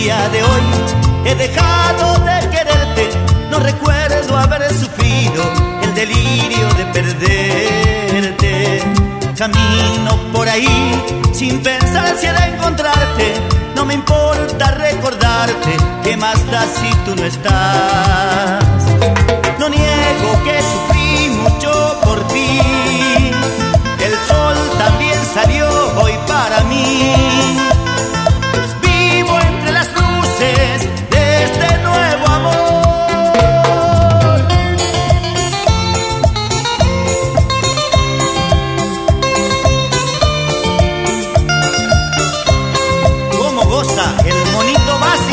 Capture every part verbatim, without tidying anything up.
día de hoy he dejado de quererte. No recuerdo haber sufrido el delirio de perderte. Camino por ahí sin pensar si he de encontrarte. No me importa recordarte, ¿qué más da si tú no estás? No niego que sufrí mucho por ti. El sol también salió hoy para mí. Vivo entre las luces de este nuevo amor. ¿Cómo goza el monito Basi?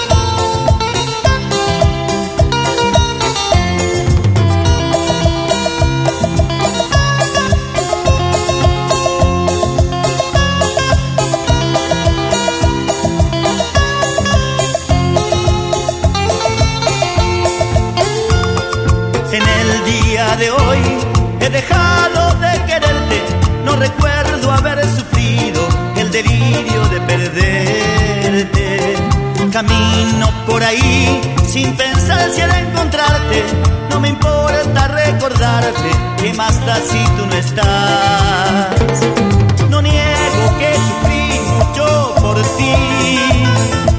De hoy he dejado de quererte. No recuerdo haber sufrido el delirio de perderte. Camino por ahí sin pensar si he de encontrarte. No me importa recordarte, ¿qué más da si tú no estás? No niego que sufrí mucho por ti.